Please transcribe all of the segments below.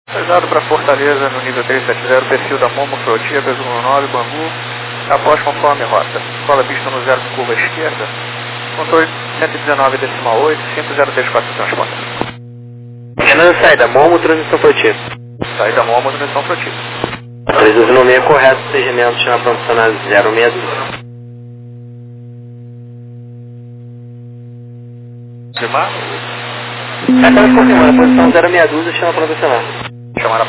Pesado para Fortaleza no nível 370, perfil da Momo, Frotia, peso 9, Bangu, após conforme rota. Escola pista no 0 curva esquerda, controle 119,8, 5034 transporte. Renan, sai da Momo, transmissão Frotia. Sai da Momo, transmissão Frotia. 3296 correto, segmento, chama para funcionar 06. Firmar? Acaba de confirmar, a posição 062, chama para funcionar. Chamar a...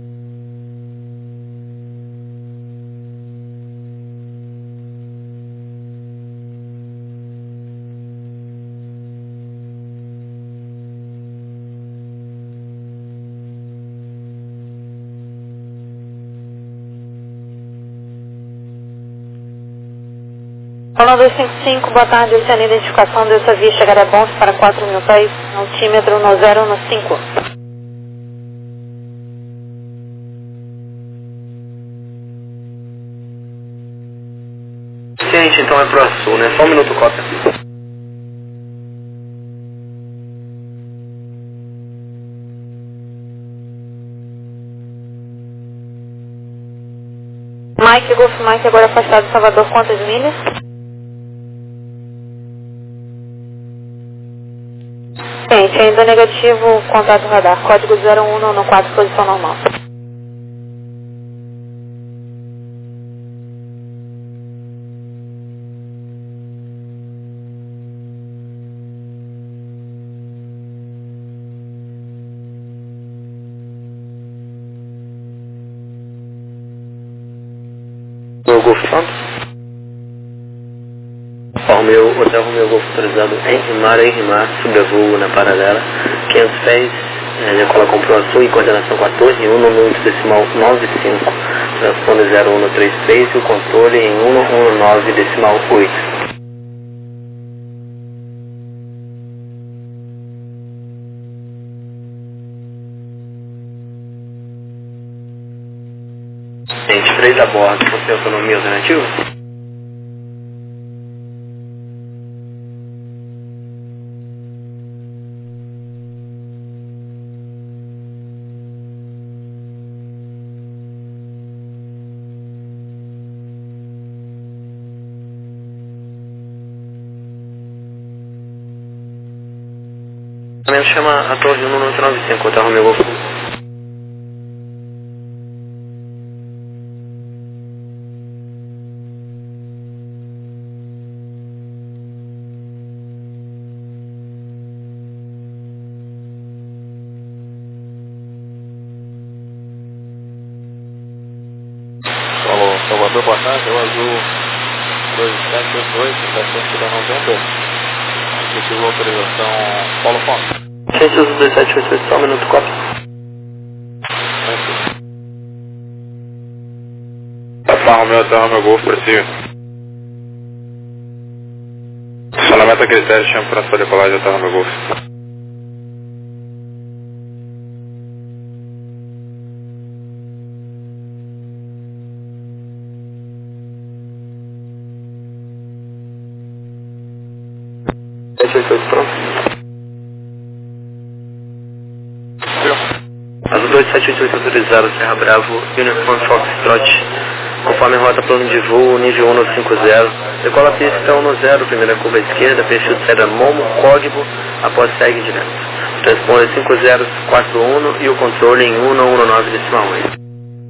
Olá 255, boa tarde, essa é a identificação dessa via chegar a Bons para 4.000 pés, altímetro no 015. Gente, então é pro sul, né? Só um minuto, cota. Mike, Golf Mike, agora afastado de Salvador, quantas milhas? Gente, ainda negativo, contato radar, código 0114, posição normal. Meu Golf Santos. Hotel Romeu Golf autorizado em rimar, sobrevoo na paralela, 500 pés, decola com proação e coordenação 14, 1 no número decimal 95, transpone 0133 e o controle em 119 decimal 8. Gente, 3 a bordo, você tem autonomia alternativa? Chama a torre 1995, Hotel Romeu Golf. Salvador, boa tarde, é o Azul 2788, estação da Novembro. Objetivo autorização Paulo Fonte. Gente, uso 2788, só um minuto, cota. Papa Romeu, Hotel Romeu Golf, para si. Estacionamento a critério, chama para sua decolagem, Hotel Romeu Golf. Pronto. Azul 2788 autorizado, Serra Bravo, Uniform Foxtrot, conforme rota plano de voo, nível 1950, decola a pista 10, primeira curva à esquerda, perfil de saída Momo, código, após segue direto. Transpone 5041 e o controle em 119 decimal 8.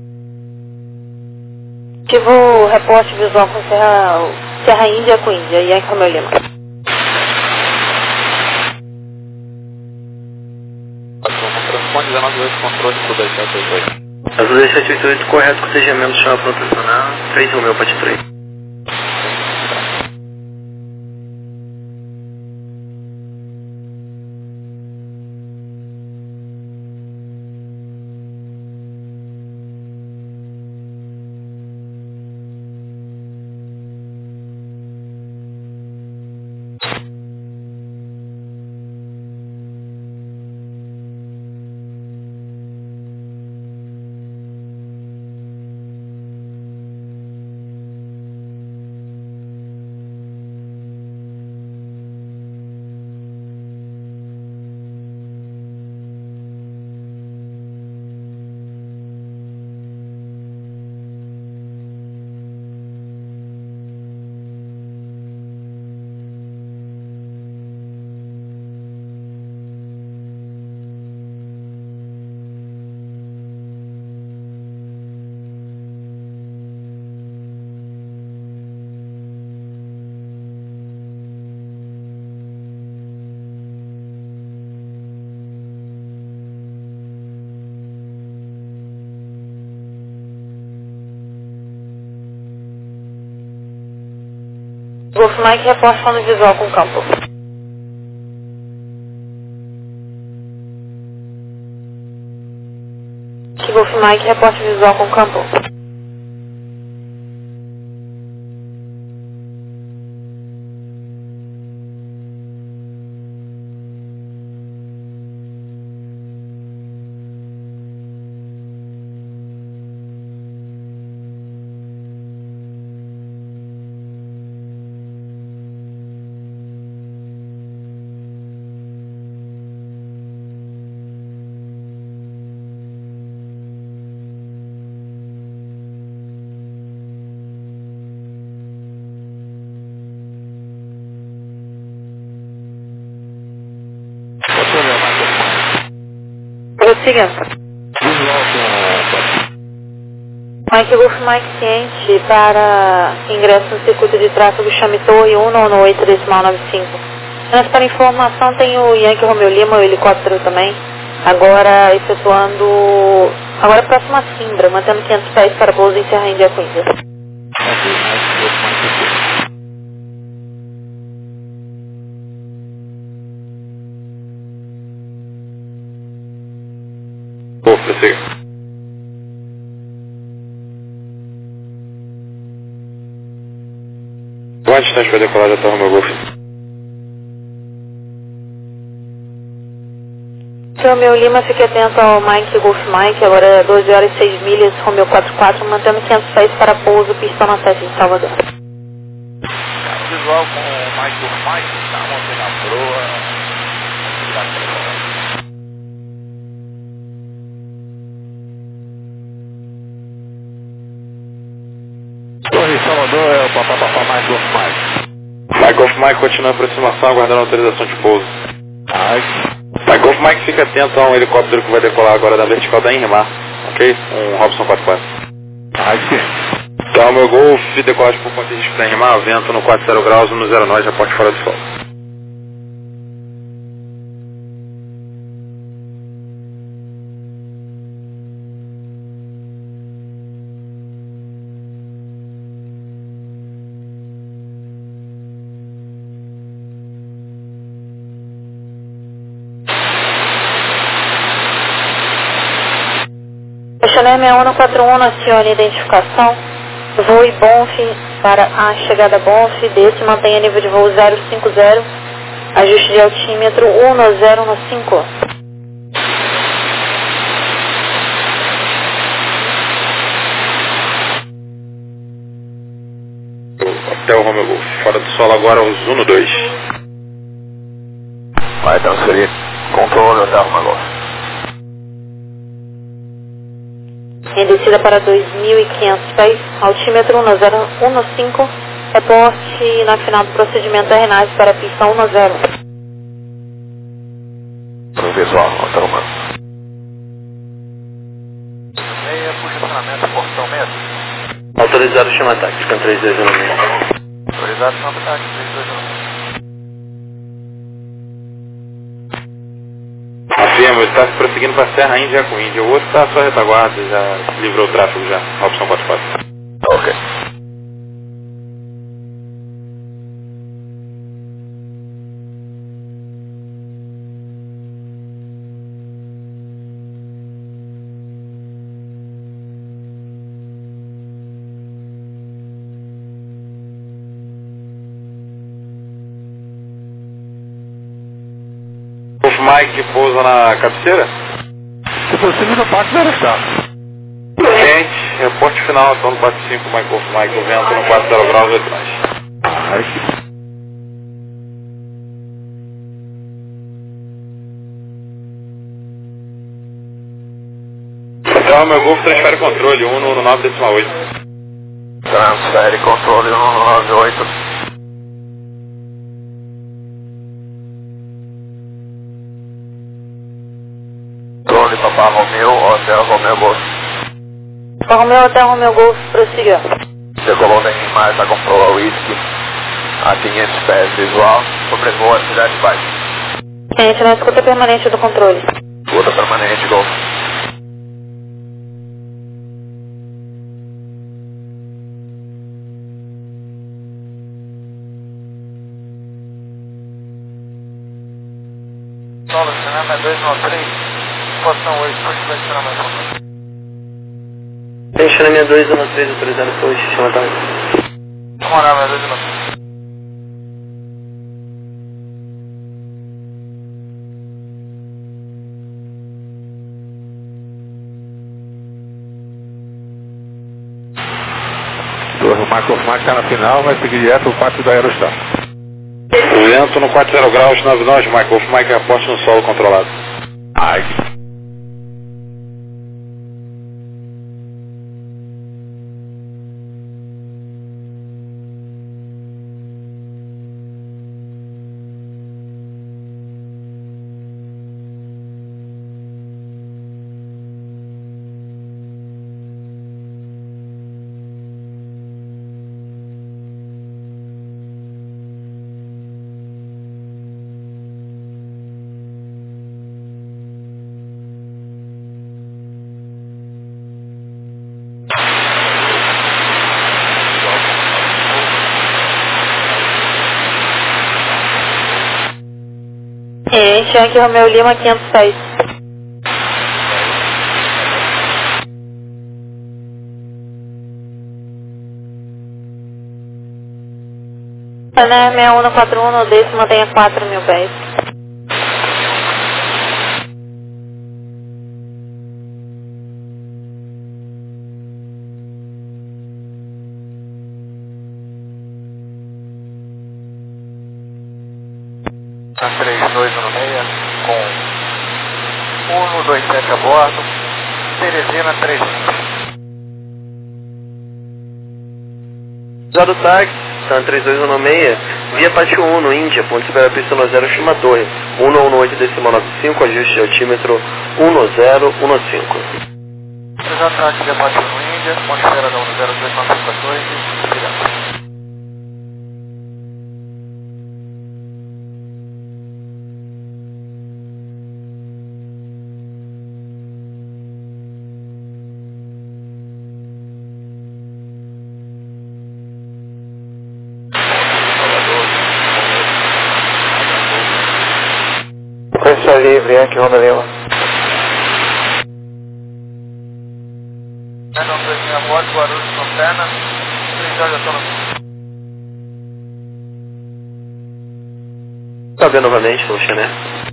Ativo reporte visual com Serra Índia com Índia, e aí Romeu Lima. Transpone 19 controle por 2788. Azul 2788, correto com segmento, chama para estacionar, 3 Romeu Pati 3. Golf Mike, reporte plano visual com campo. Golf Mike, reporte visual com campo. Prosseguindo. Mike Golf Mike ciente para ingresso no circuito de tráfego, chame Torre 198 decimal 95. Mas para informação tem o Yankee Romeo Lima, o helicóptero também, agora efetuando, agora próximo a Simbra, mantendo 500 pés para pouso em Serra Índia com Índia. Prossiga. Qual a distância para decolar da Torre Romeo Golf? Romeo Lima, fique atento ao Mike Golf Mike, agora 12 horas e 6 milhas, Romeo 44, mantendo 500 pés para pouso, pistão na 7 de Salvador. Visual com o Mike Golf Mike, tá, mantendo a proa. Torre Salvador é o papapá Mike Golf Mike. Mike Golf Mike continua a aproximação, aguardando a autorização de pouso. Mike Golf Mike, fica atento a um helicóptero que vai decolar agora da vertical da Inrimar, ok? Um Robson 44. Então, meu Golf, decolagem por ponto de risco da Inrimar, vento no 40 graus, no 0 nós, aporte fora do solo. Chanel 6141, acione identificação, voe Bonf para a chegada Bonf, desce, mantenha nível de voo 050, ajuste de altímetro 1015. Hotel Romeo Golf, fora do solo agora os 12. Vai transferir controle Hotel Romeo Golf. Em descida para 2.500 pés, altímetro 1015, reporte na final do procedimento RNAS para a pista 10. No visual, Hotel Romeo. Meia, posicionamento, portão mesmo. Autorizado chama ataque, ficam 3216. Autorizado chama ataque, 3216. Afirma, ele está prosseguindo para a Serra Índia com Índia. O outro está à sua retaguarda, já livrou o tráfego já. Opção 44. Ok. Golf Mike pousa na cabeceira. Se possível, no parque da está. Gente, reporte final, então no 45, Mike Golf Mike, o vento no 40 graus atrás. Então, meu Golf transfere controle, 1 decimal 8. Transfere controle 198. Drone Papa Romeo, Hotel Romeo Golf. Papa Romeo, Hotel Romeo Golf, prossiga. Decolou da Inrimar, está com proa Whisky a 500 pés visual, sobrevoa a cidade baixa. Gente, na escuta permanente do controle. Escuta permanente, Golf. chama 293, posição 8, pode selecionar mais uma. Deixa na 213, autorizando depois, chama tarde. Vamos lá, 293. O Marco Mike está na final, vai seguir direto o 4 da Aerostar. Vento no 40 graus, 9 nós, Michael Mike, aposta no solo controlado. Ike. Yankee Romeo Lima 506. Né, 6141 no desse, mantenha 4.000 pés. Tá 3216 com 127 a bordo, Teresina 35. Usado o táxi, Sun 3216, via pátio 1 no Índia, ponto de espera pista 10, chama torre, 118,95, ajuste altímetro 1015. Usado o táxi via pátio 1 no Índia, ponto de espera da 102,952, obrigado. Pista livre, Yankee Romeo Lima. Não, 2000 a bordo, Guarulhos, Fontana, 3 horas de autonomia. Tá vendo novamente, o Chané?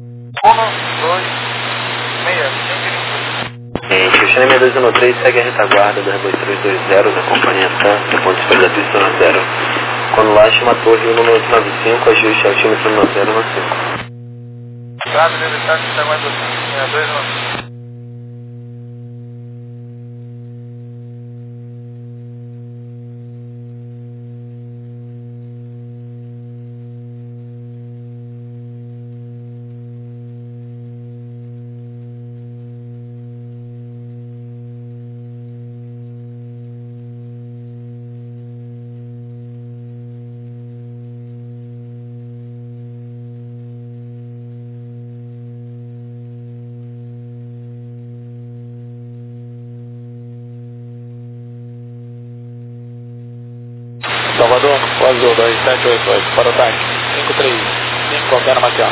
1, 2, 6, 5. O Chané 6213 segue a retaguarda da 2320 da companhia TAM, do ponto de espera da pista 0. Quando lá, chama a torre 1895, ajuste altímetro 1015. Claro, deve estar que está mais do 62, não. Salvador, Azul 2788, para o táxi, 535, qualquer Maceió.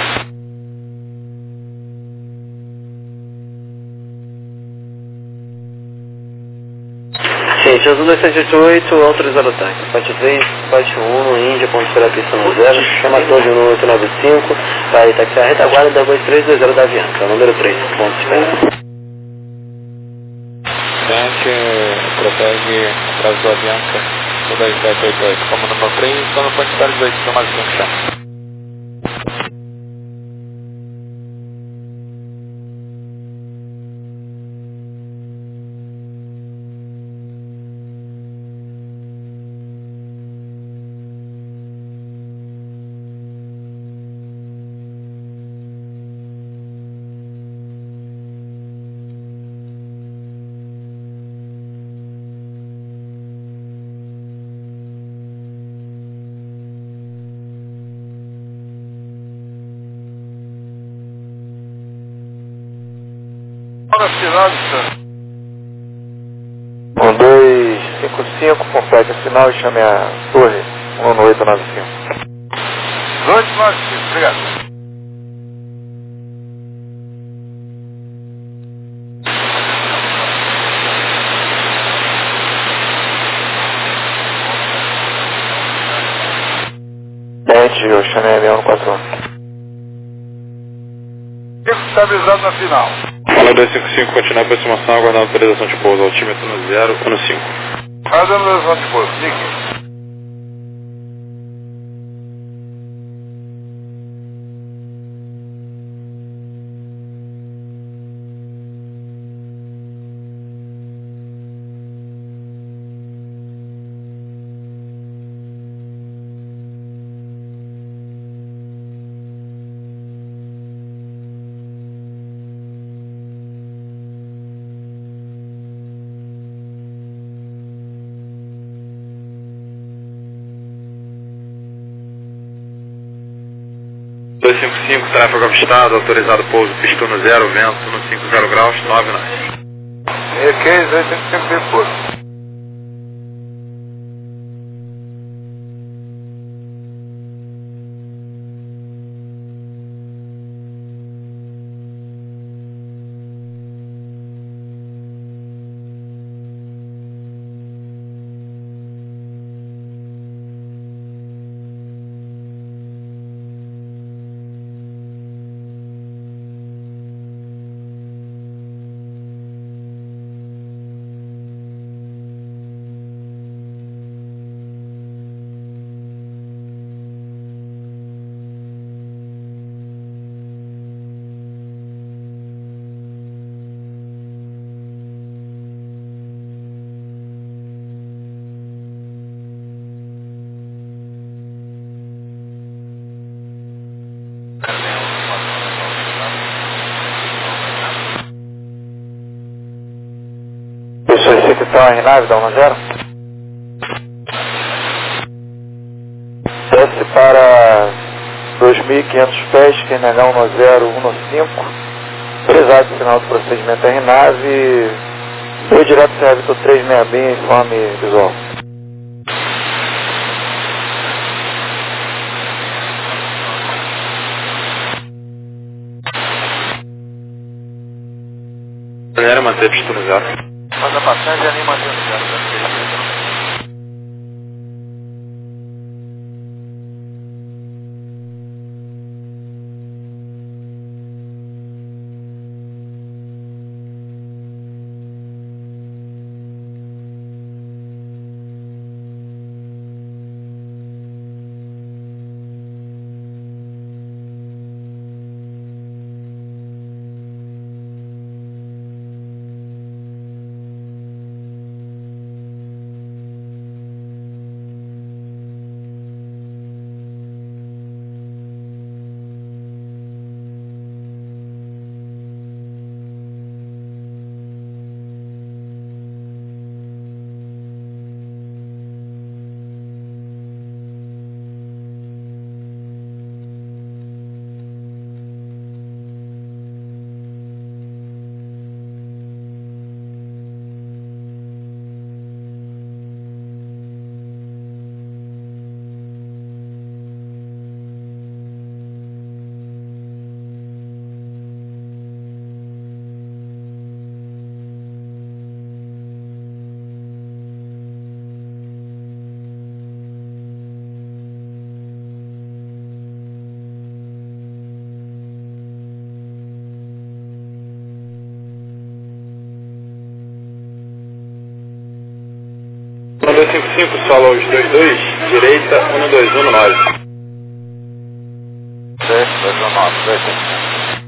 Gente, Azul 2788, autorizado o táxi, pátio 3, pátio 1 no Índia, ponto de espera pista 0, chama a torre 1895, vai taxiar a retaguarda da 2320 da Avianca, número 3, ponto de espera. Gente, protege atrás do Avianca, 2788, como número 3, estou no ponto de espera 18, do mais 5 chama. Qual é a cidade, senhor? 1255, complete a sinal e chame a torre 11895. 295, obrigado. Oceania 6141. Estabilizado na final. Fala 255, continua a aproximação, aguardando autorização de pouso, altímetro no 0, 15. Aguardando autorização de pouso, Nick. Tráfego avistado, autorizado pouso, pista no 0, vento no 50 graus, 9 knots. EQ 255 pouso. Então, RNAV, dá 10. Desce para 2.500 pés, QNH 1015. Autorizado o sinal do procedimento RNAV. Foi direto para Vitor 366, informe visual. Galera, manter pista no 0. Faz a passagem ali, mantendo o 0. No 255, solo os 22, direita 1219. 219, 255.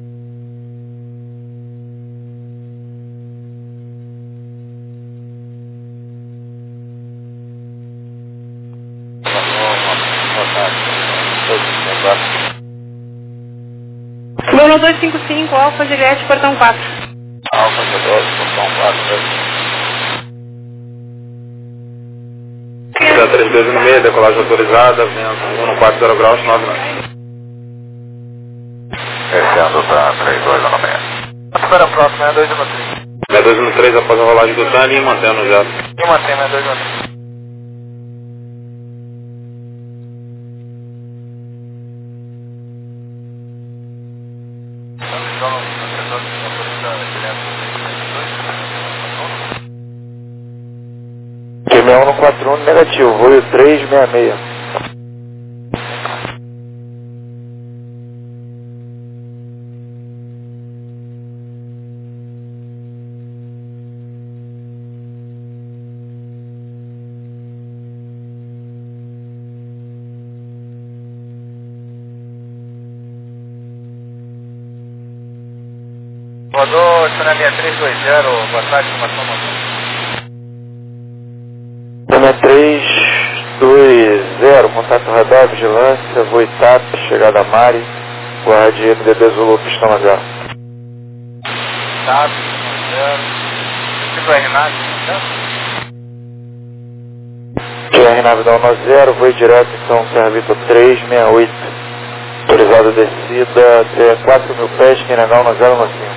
Bruno 255, Alfa Juliette, portão 4. Alfa Juliette, portão 4, 32 no meio, decolagem autorizada, vento 140 graus, 9 knots. Descendo para 32 no meio. Espera próximo, 6213. 6213 após a rolagem do TAN e mantendo o 0. E mantém 6213. QM1 no 41 negativo, voo 366. Salvador, China 6320, boa tarde, informação motor. 6320, contato radar, vigilância, voo TAP, chegada a Mari, guarde MDB Zulu, pistão 0. TAP, 0, tipo RNAV, RNAV da 10, voo direto, então, Serra Vitor 368, autorizado descida até 4.000 pés, Quinengal 1015.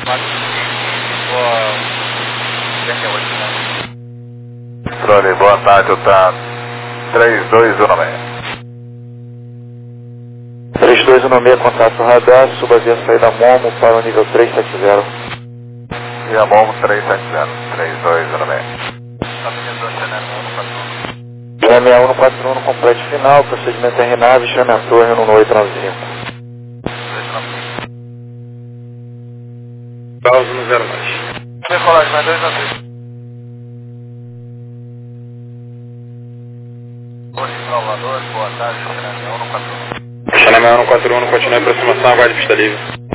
Trone, boa tarde, tá 3216. 3216, contato radar, suba via saída Momo para o nível 370. Via Momo 370, 3216. Chame a 141 no complete final, procedimento RNAV, chame a torre no 895. Pausa no 0 mais. Decolagem, mais 2 na 3. Salvador, boa tarde, China 141. China 141, continue a aproximação, aguarde pista livre.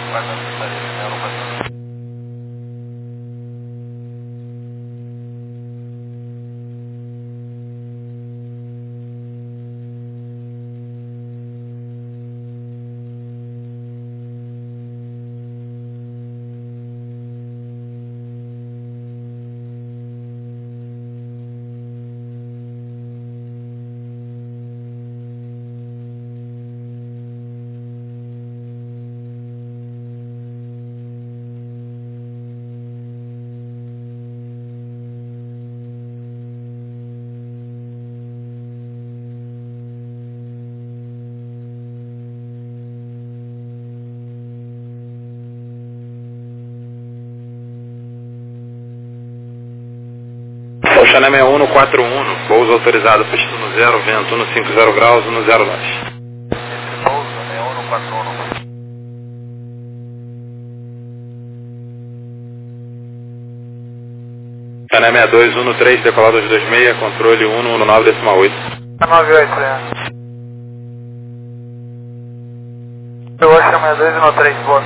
China 141, pouso autorizado, pista no 0, vento 150 graus, no 0 nós. Pouso, 141. China 6213, decolado 226, controle 119,8. 98, Eu acho que é 6213, boa.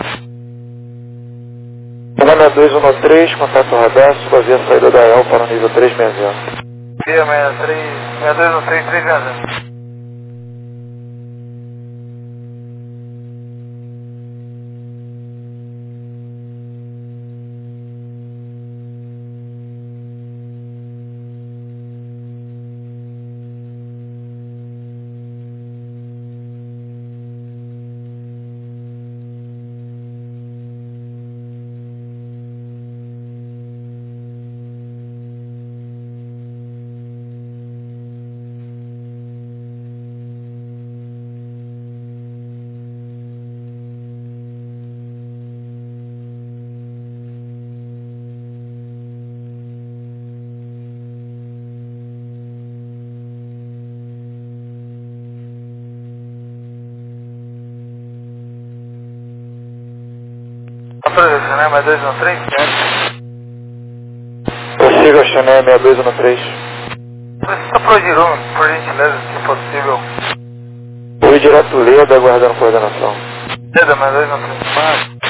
China 6213, contato radar, suba via saída da EL para o nível 360. Via 6213, 360. Projeção, né? Mais 213, Prossiga, China 6213. Precisa pro Giron, por gentileza, se possível. Voo direto Leda, aguardando coordenação. Leda, mais 213.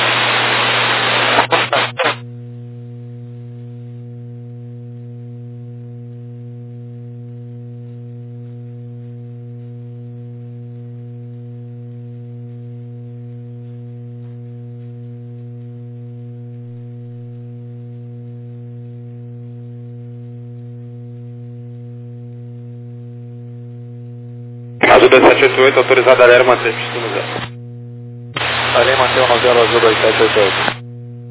Azul 2788, autorizado aéreo, manter pista no 0. Além manter o 90 Azul 2788.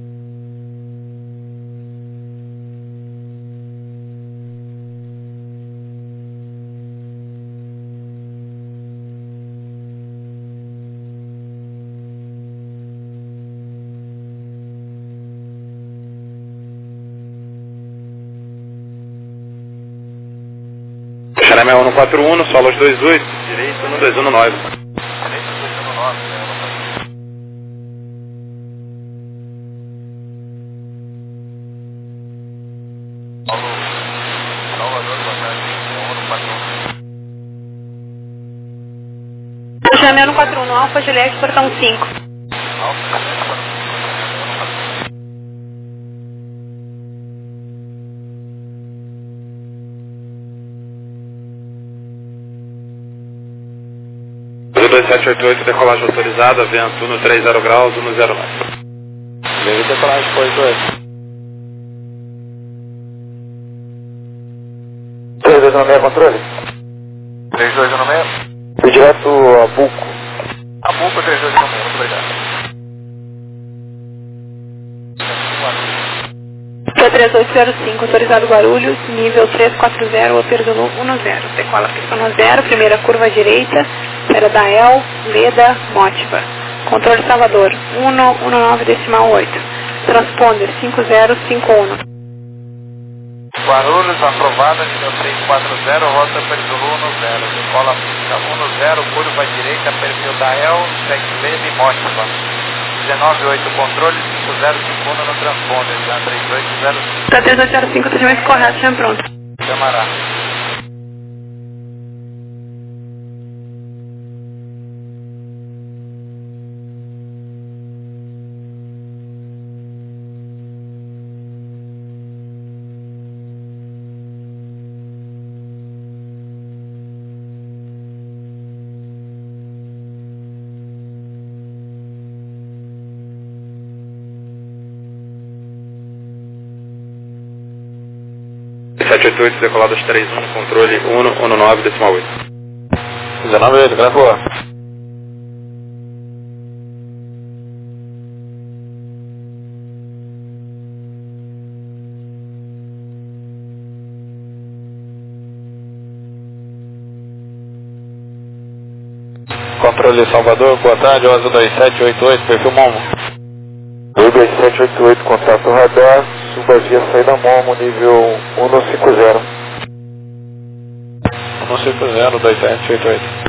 China 141, solo 28, direito no 219. Chame 141, Alfa Juliette, portão 5. Azul 2788, decolagem autorizada, vento no 30 graus, 109. Beleza, decolagem foi 88. 3216, controle. 3216. Fui direto a Buco. A Buco 3216, muito obrigado. P3805, autorizado Guarulhos, nível 340, Operzulu 10. Decola pista 10, primeira curva à direita, era da El, Leda, Mótiva. Controle Salvador, 119,8. Transponder 5051. Guarulhos, aprovada, nível 340, rota Operzulu 10. Decola pista 10, curva à direita, perfil da El, segue Leda e Mótiva. 198, controle 5051 no transponder, já 3805. Tá 3805, atendimento correto, já pronto. Chamará. .788, decoladas 31, controle 119,8. 198, gravou. Controle Salvador, boa tarde, Azul 2788, perfil Momo. Azul 2788, contato radar, suba via saída Momo, nível 150. 150, 2788.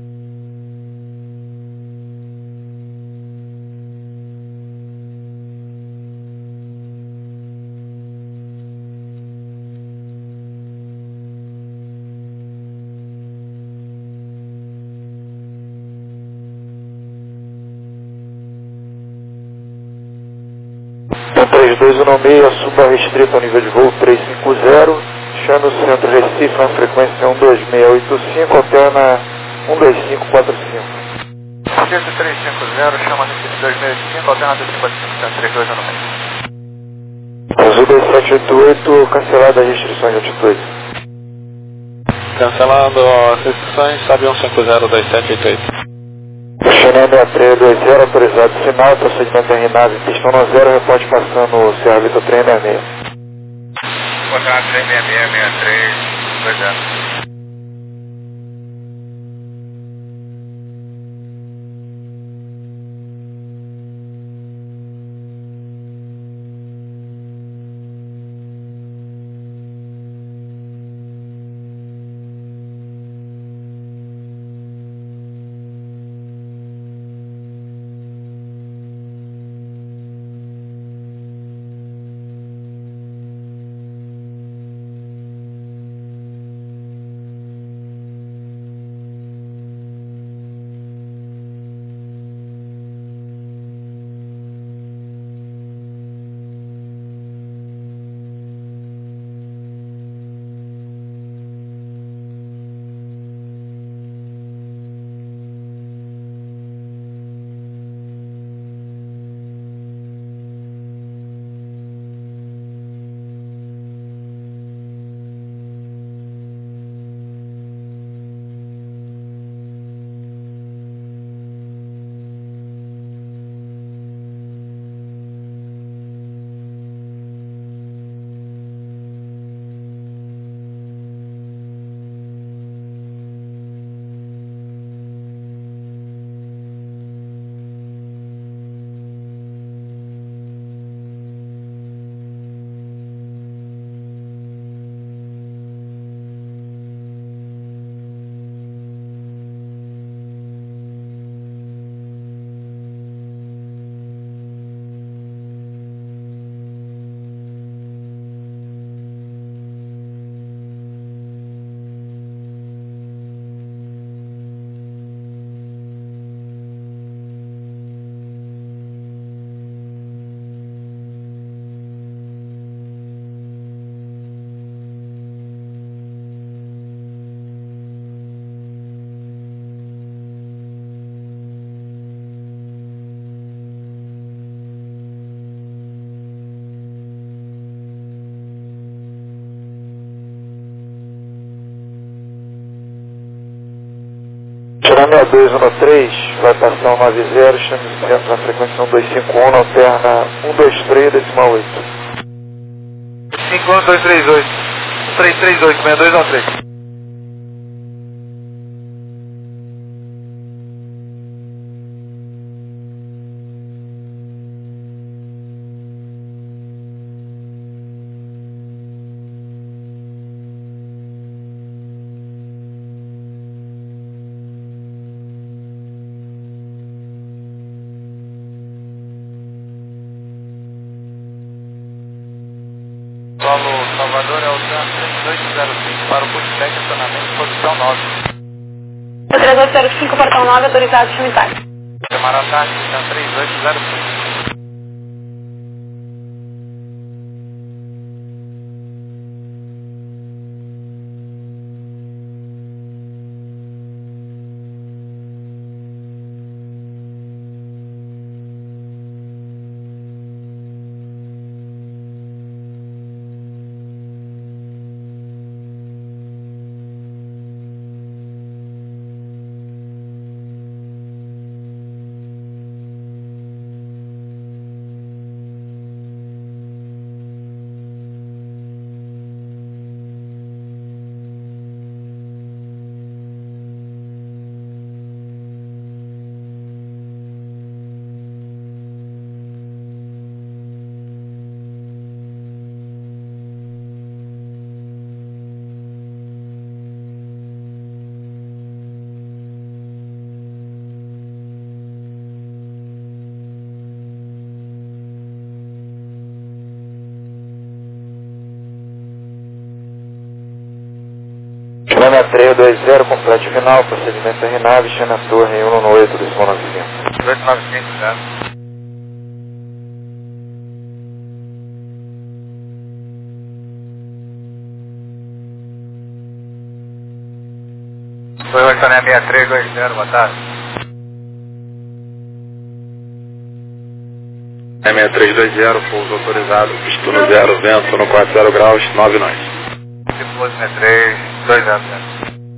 O 3216, suba restrito ao nível de voo 350, chame o centro Recife na frequência 12685, alterna 12545. Recife 350, chama Recife 265, alterna 245, 3216. Azul 2788, cancelada as restrições de altitude. Cancelando as restrições, sabe 150 2788. Xené 6320, autorizado final, procedimento RNAV, pistão no 0, reporte passando o Serra Vitor 366. Coordenada 366, 6320. Tram 6213, vai passar 90, estamos dentro da frequência 1251, alterna 123, decimal 8. 51238, 338, 6213. Solo Salvador é o TRAN 3805 para o pushback estacionamento posição 9. 3805, portão 9, autorizado chamitar. Camarão táxi TRAN 3805. Tram 6320, completo final, procedimento RNAV, China Torre 118, decimal 95. 295, certo. Foi o Tram 6320, boa tarde. 6320, pouso autorizado, pisto no 0, vento no 40 graus, 9 nós. Tipo 6320.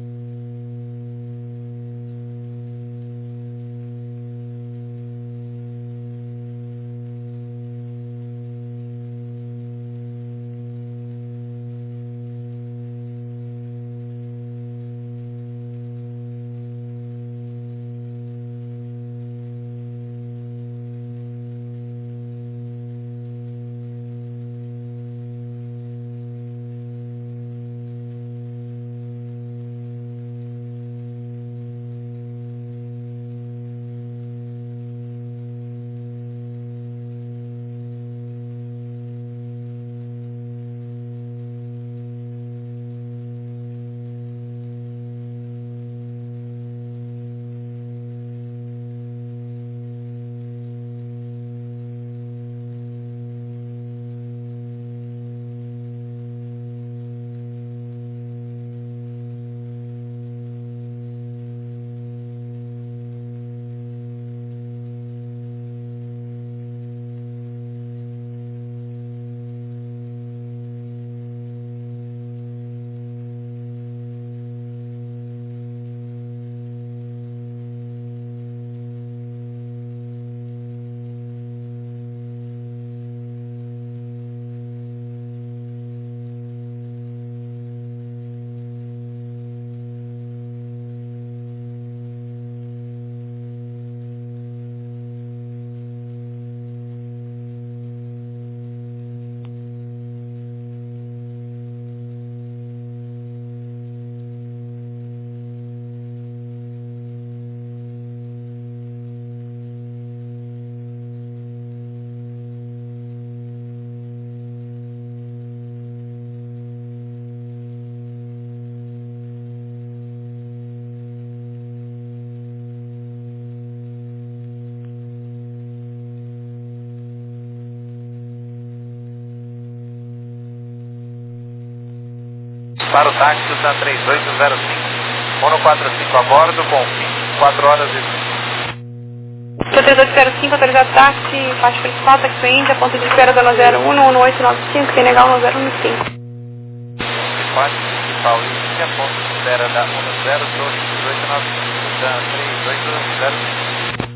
Para o táxi do TRAN 3805, Mono 45 a bordo, com fim, 4 horas e 3805, autorizado táxi, faixa principal, taxi Índia, ponto de espera da 01, 1895, tem legal 1015. faixa principal Índia, ponto de espera da 10, Torre 1895. Dan 3805.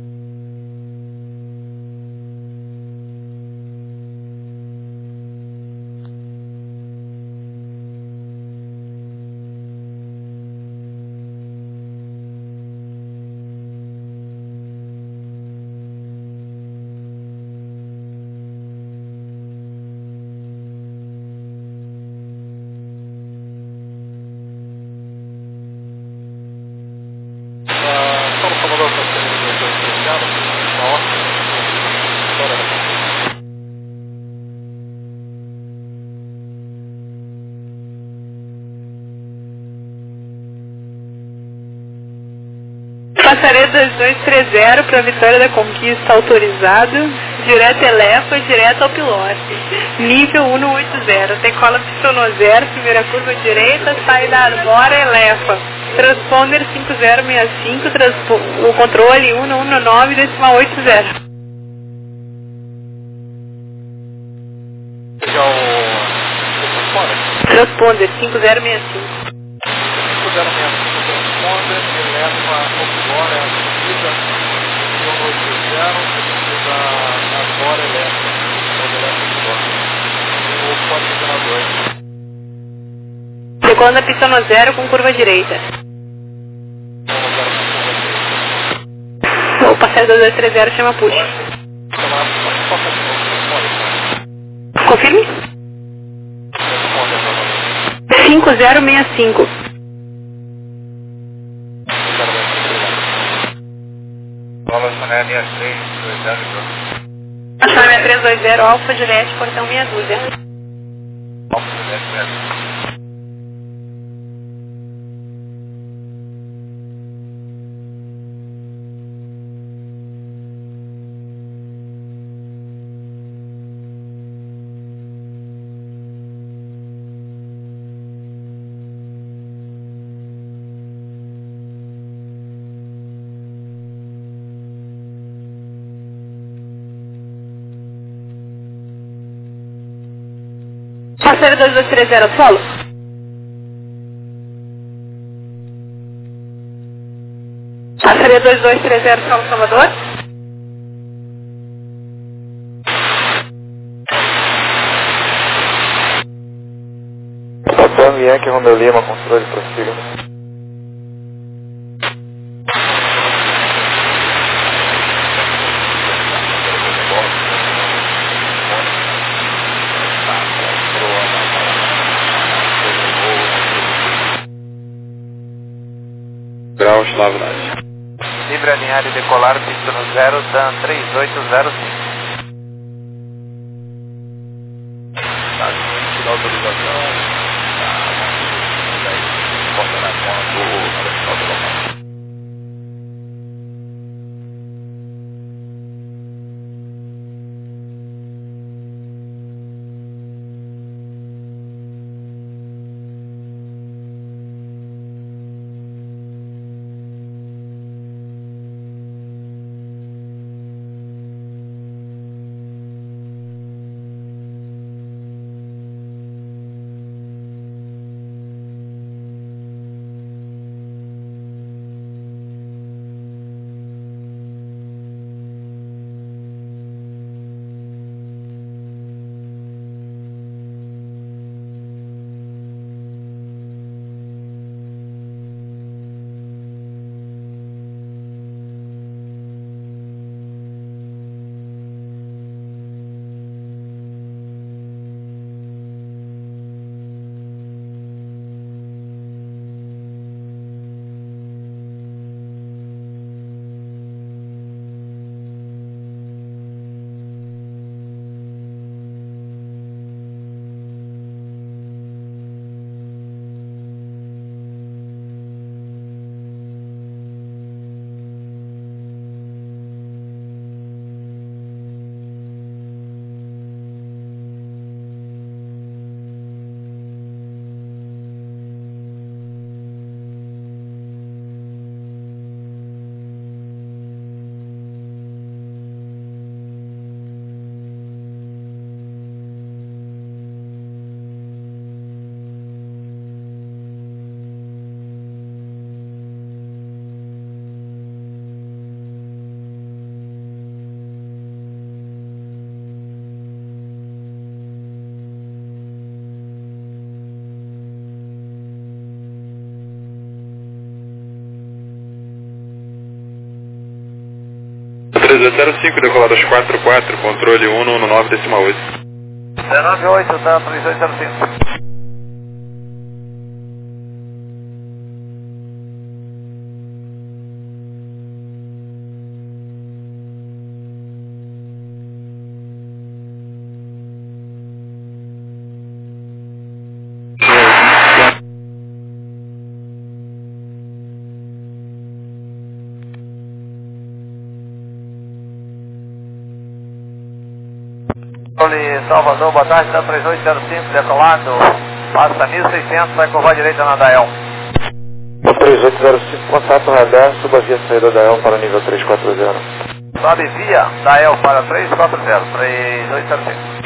Passaria 2230 para a Vitória da Conquista, autorizado, direto Elefa, direto ao pilote. Nível 180, decola pistono 0, primeira curva direita, saída Arbora Elefa. Transponder 5065, o controle 119,80. Transponder 5065. 5065 transponder, eleva agora a subida, pistono 80, subida agora eleva, o coordenador. Decolando a pistono 0 com curva direita. O passageiro 2230 chama push. Confirme? 5065. Nova Soné 6320. Soné 320, Alfa Juliette, portão meia dúzia. Alfa Juliette meia dúzia. Passageiro 2230, solo. Passageiro 2230, solo Salvador. Hotel Yankee Romeu Lima, controle prossiga. Graus, Lavrage. Livre alinhar e decolar, pistono 0, Dan 3805. Tá, da autorização. Coordenação do local. 3805, decoladas 44, controle 119,8. 198, tá, 3805. Salvador, boa tarde, tá 3805, decolado, passa 1600, vai curvar à direita na Dael. 3805, contato radar, suba via saída da El para nível 340. Sobe via Dael para 340, 3805.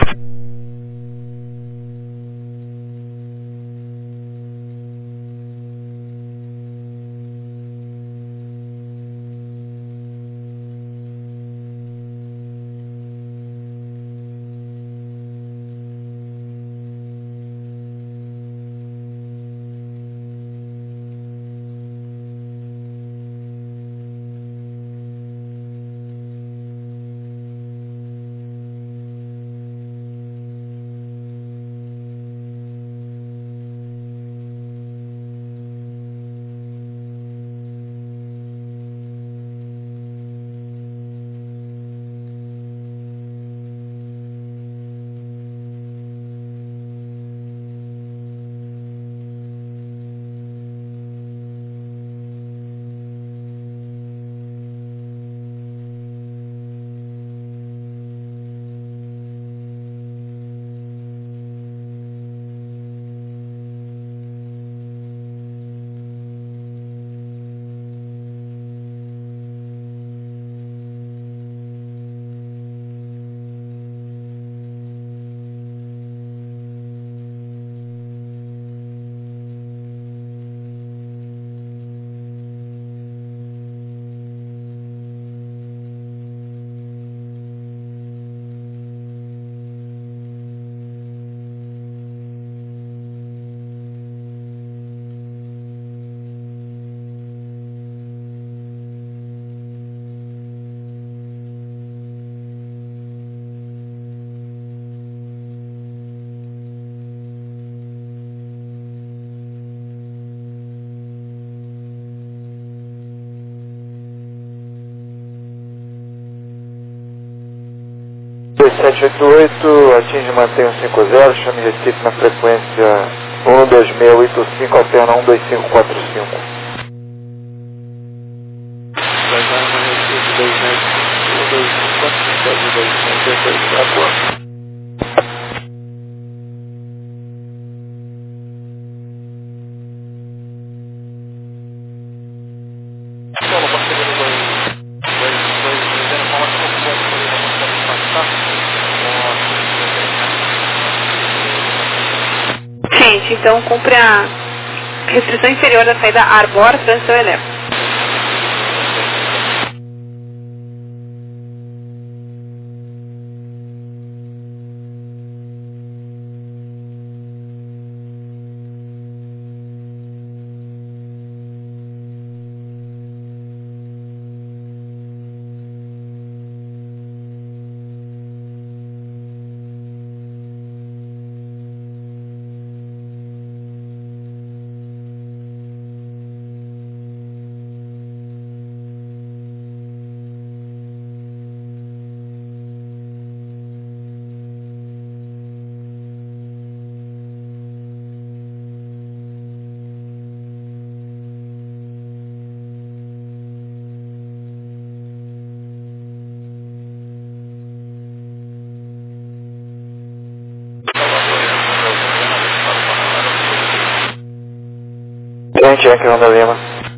Atinge e mantém o 50, chame Recife na frequência 12685, alterna 12545. Vai dar uma Recife 2 Gente, então cumpre a restrição inferior da saída Arbor, trânsito elétrico. Gente, aqui é Honda Lima.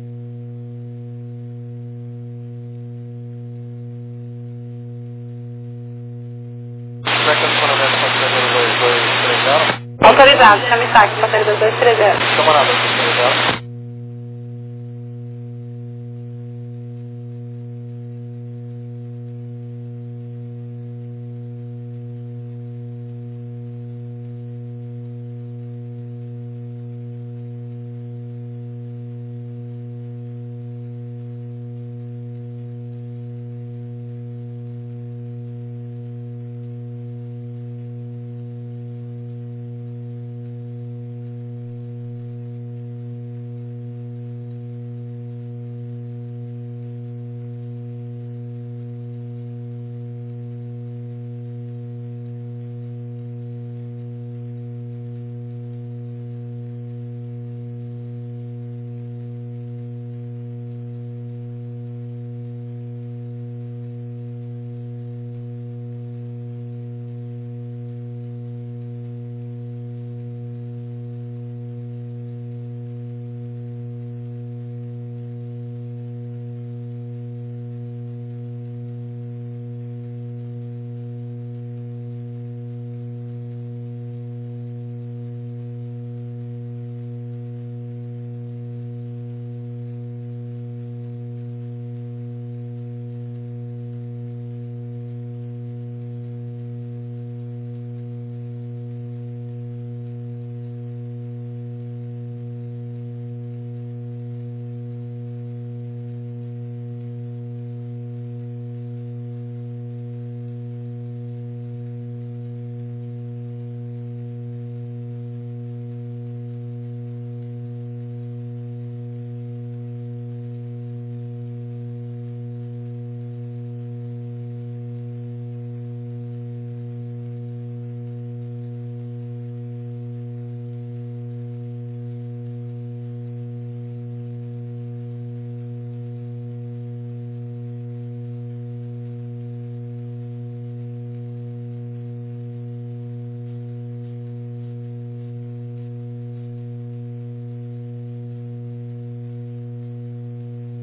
Autorizado, chame táxi, passageiro 2230. Camarada, 230.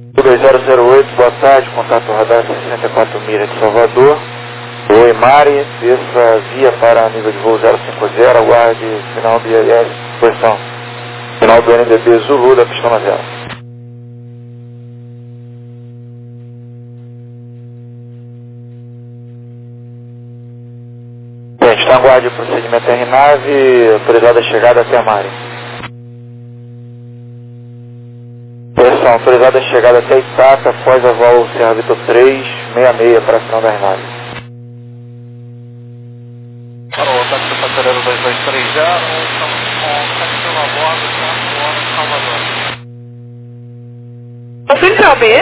2008, boa tarde, contato radar 64 milhas de Salvador. Oi Mari, desça via para nível de voo 050, aguarde final do ILS, posição. Final do NDB Zulu da pista 0. Gente, está aguarde o procedimento RNAV, autorizada a chegada até a Mari. Posição, autorizada a chegada até Itata, após a voo Serra Vitor 366 para a final da RNAV. Alô, táxi passageiro 2230, estamos com Cancela a bordo, Centro Salvador. Central B.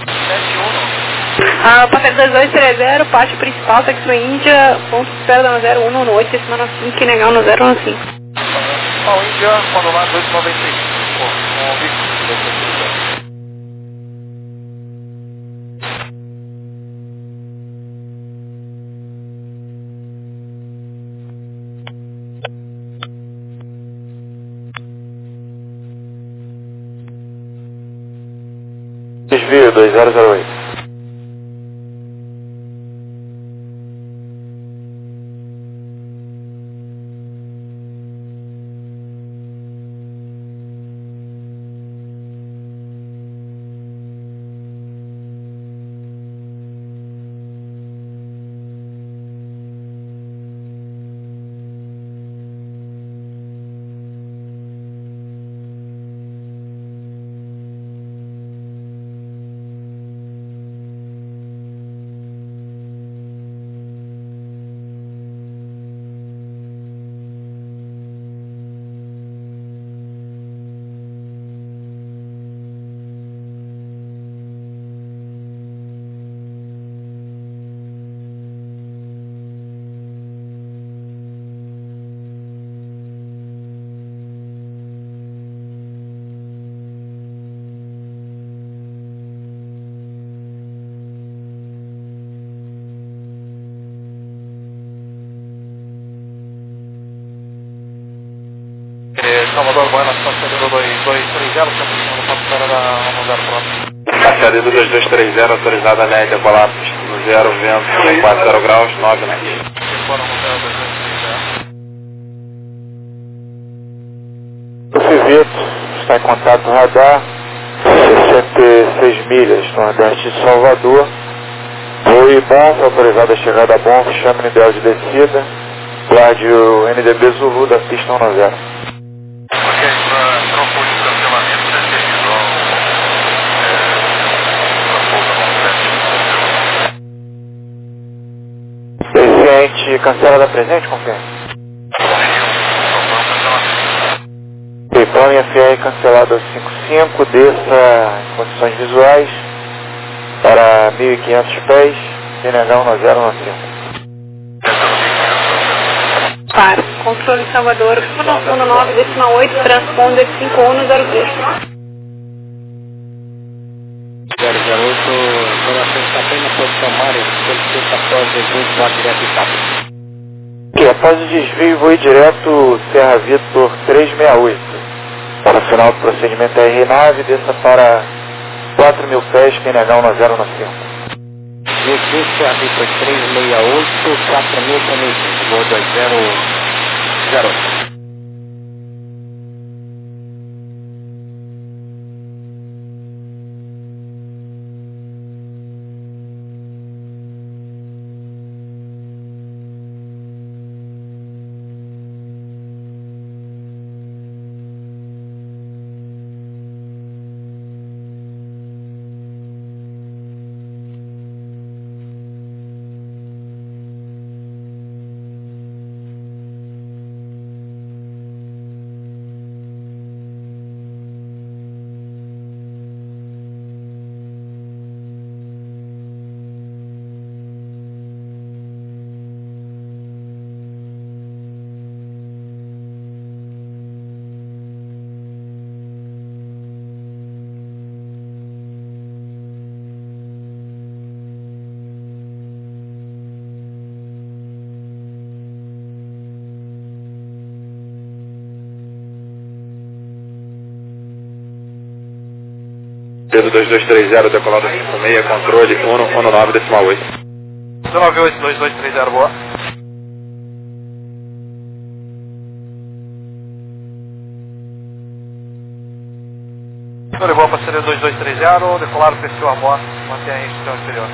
71. Passageiro 2230, parte principal, sexo Índia, ponto de espera da 0118, semana 5, que legal no 015. Ao Índia, quando lá 295. Com risco de Desvio 2008. Salvador, Buenas, passageiro 2230, estamos na espera da 10 pronto. Passageiro 2230, autorizada a média, decolar no 0, vento, em 40 graus, 9 metros. Decora no 0230. O Civito está em contato radar, 66 milhas, nordeste de Salvador. Voo bom, autorizada a chegada bom, chame no ideal de descida. Guarde o NDB Zulu da pista 10. Ok, trocou de cancelamento, decisão Paciente cancelada presente, confirma. Ok, plano FR cancelado 55, desça em condições visuais para 1.500 pés, CNH 1095. Para. Controle Salvador, 19,8, transponder 5103. 008, informação está bem na posição Mari, solicita após desvio, voa direto e Itata. Ok, após o desvio, voo direto Serra Vitor 368. Para o final do procedimento RNAV, desça para 4.000 pés, CNH 1095. Desvio Serra Vitor 368, 4.000 pés, voo 2008. Pedro 2230, decolado 56, controle 119,8. 198, 2230, boa. Levou a parceria 2230, decolado, perfil a bordo, mantenha a restrição exterior.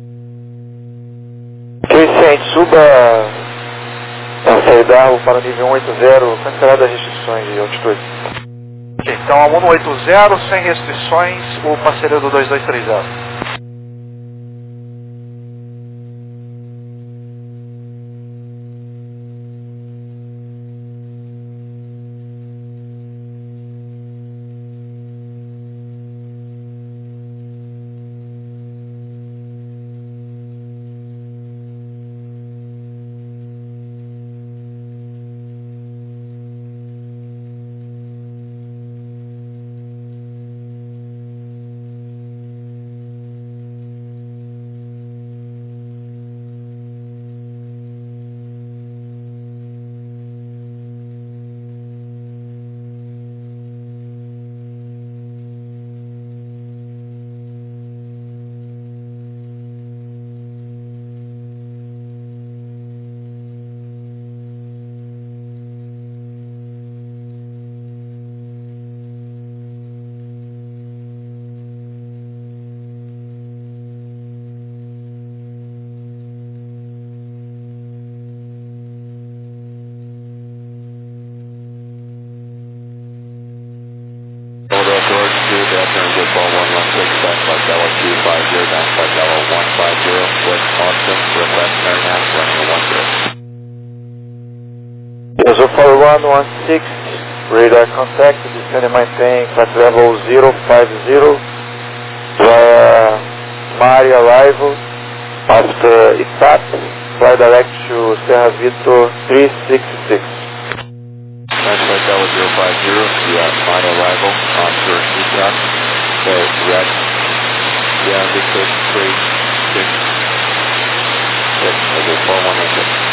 Vicente, suba a saída para o nível 180, cancelada as restrições de altitude. Ok, então a 180, sem restrições, o parceiro do 2230. For 116, radar contact, descend and maintain flight level 050 via Mari arrival after ITAP, fly direct to Serra Vitor 366. Flight level 050 via Mari arrival after ITAP, direct Serra Vitor 366, over 4116.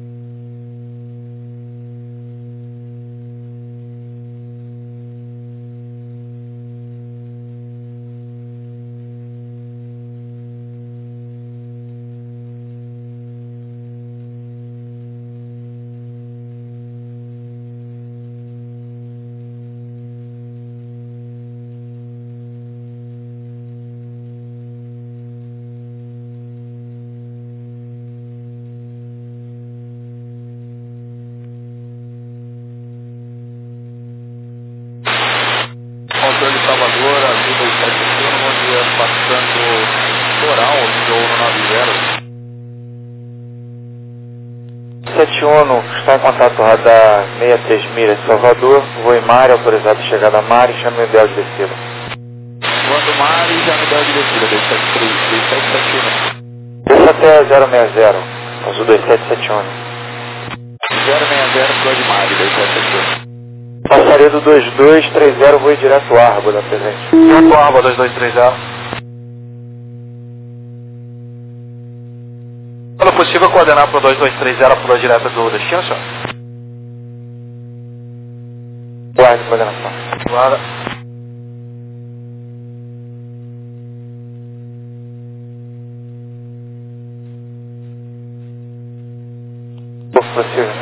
Controle Salvador, Azul 271, bom dia, passando Coral, nível 190. 71 está em contato radar 63 milhas Salvador, voo em Mari, autorizado chegada a Mari, chame o ideal de descida. Voando Mari, já me deu de descida, 273, 2771. Desça até 060, Azul 2771. 060, Flor de Mari, 2771. Passaria do 2230, voo direto ao Arbo da presente. Direto ao Arbo 2230. Quando possível, coordenar para o 2230 para a direta do destino, senhor? Guarde coordenação. Guarda. Possível.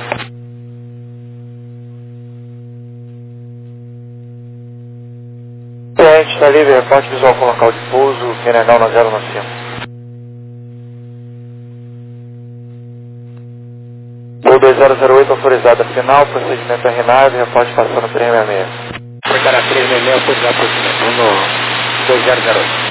Está livre, reporte visual com local de pouso, Quenenal na 095. Voo 2008 autorizada final, procedimento RNAV, reporte passando 366. Portará 366, autorizado procedimento. 2008.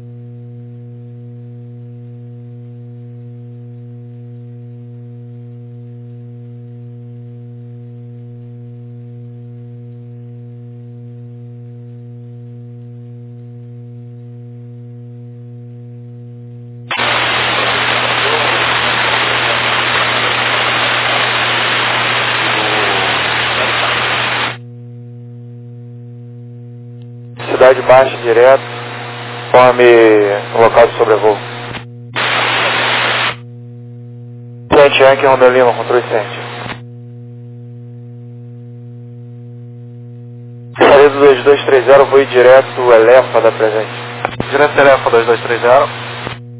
Cidade baixa direto, conforme o local de sobrevoo. Sente Yankee Romeo Lima, controle 100. Beleza, 2230, vou ir direto, Elefa da presente. Direto Elefa 2230.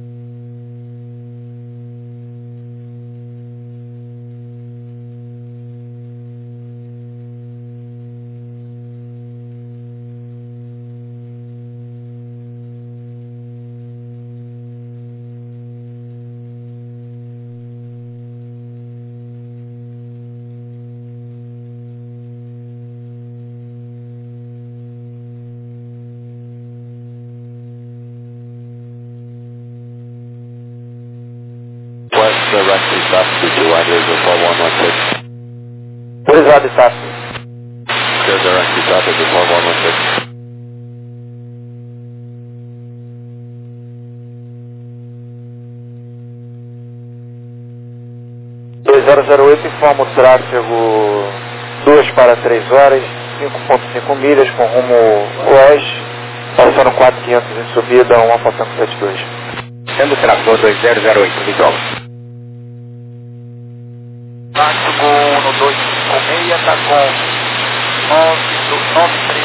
West directly south to 200 4116. Autorizado, está. Clear directly south to 4116. Informa o tráfego 2 para 3 horas, 5.5 milhas com rumo oeste, passando 4500 em subida, 1.72. Sendo trator 2008, visual. Táxi no 256, tá com